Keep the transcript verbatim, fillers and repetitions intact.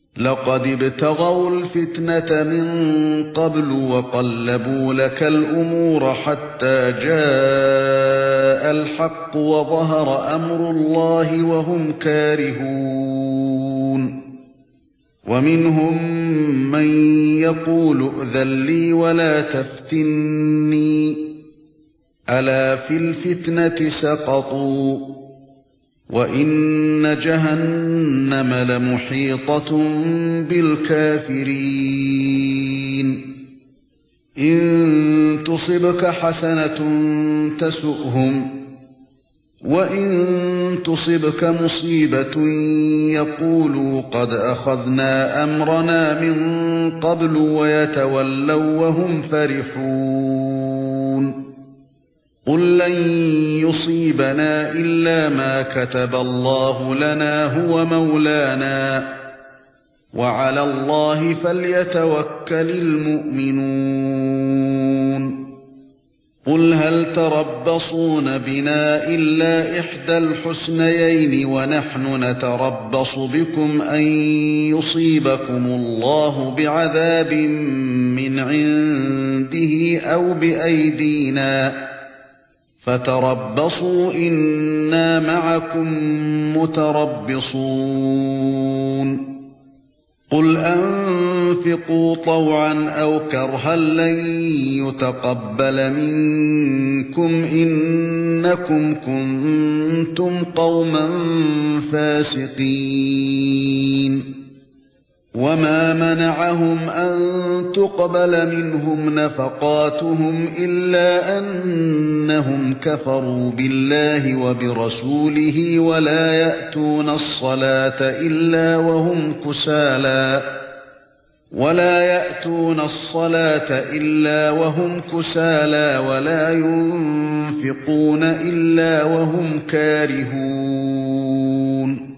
لقد ابتغوا الفتنة من قبل وقلبوا لك الأمور حتى جاء الحق وظهر أمر الله وهم كارهون ومنهم من يقول ائذن لي ولا تفتني ألا في الفتنة سقطوا وإن جهنم لمحيطة بالكافرين إن تصبك حسنة تسؤهم وإن تصبك مصيبة يقولوا قد أخذنا أمرنا من قبل ويتولوا وهم فرحون قل لن يصيبنا إلا ما كتب الله لنا هو مولانا وعلى الله فليتوكل المؤمنون قل هل تربصون بنا إلا إحدى الحسنيين ونحن نتربص بكم أن يصيبكم الله بعذاب من عنده أو بأيدينا فتربصوا إنا معكم متربصون قل أنفقوا طوعا أو كرها لن يتقبل منكم إنكم كنتم قوما فاسقين وما منعهم أن تقبل منهم نفقاتهم إلا أنهم كفروا بالله وبرسوله ولا يأتون الصلاة إلا وهم كسالى ولا يأتون الصلاة إلا وهم كسالى ولا ينفقون إلا وهم كارهون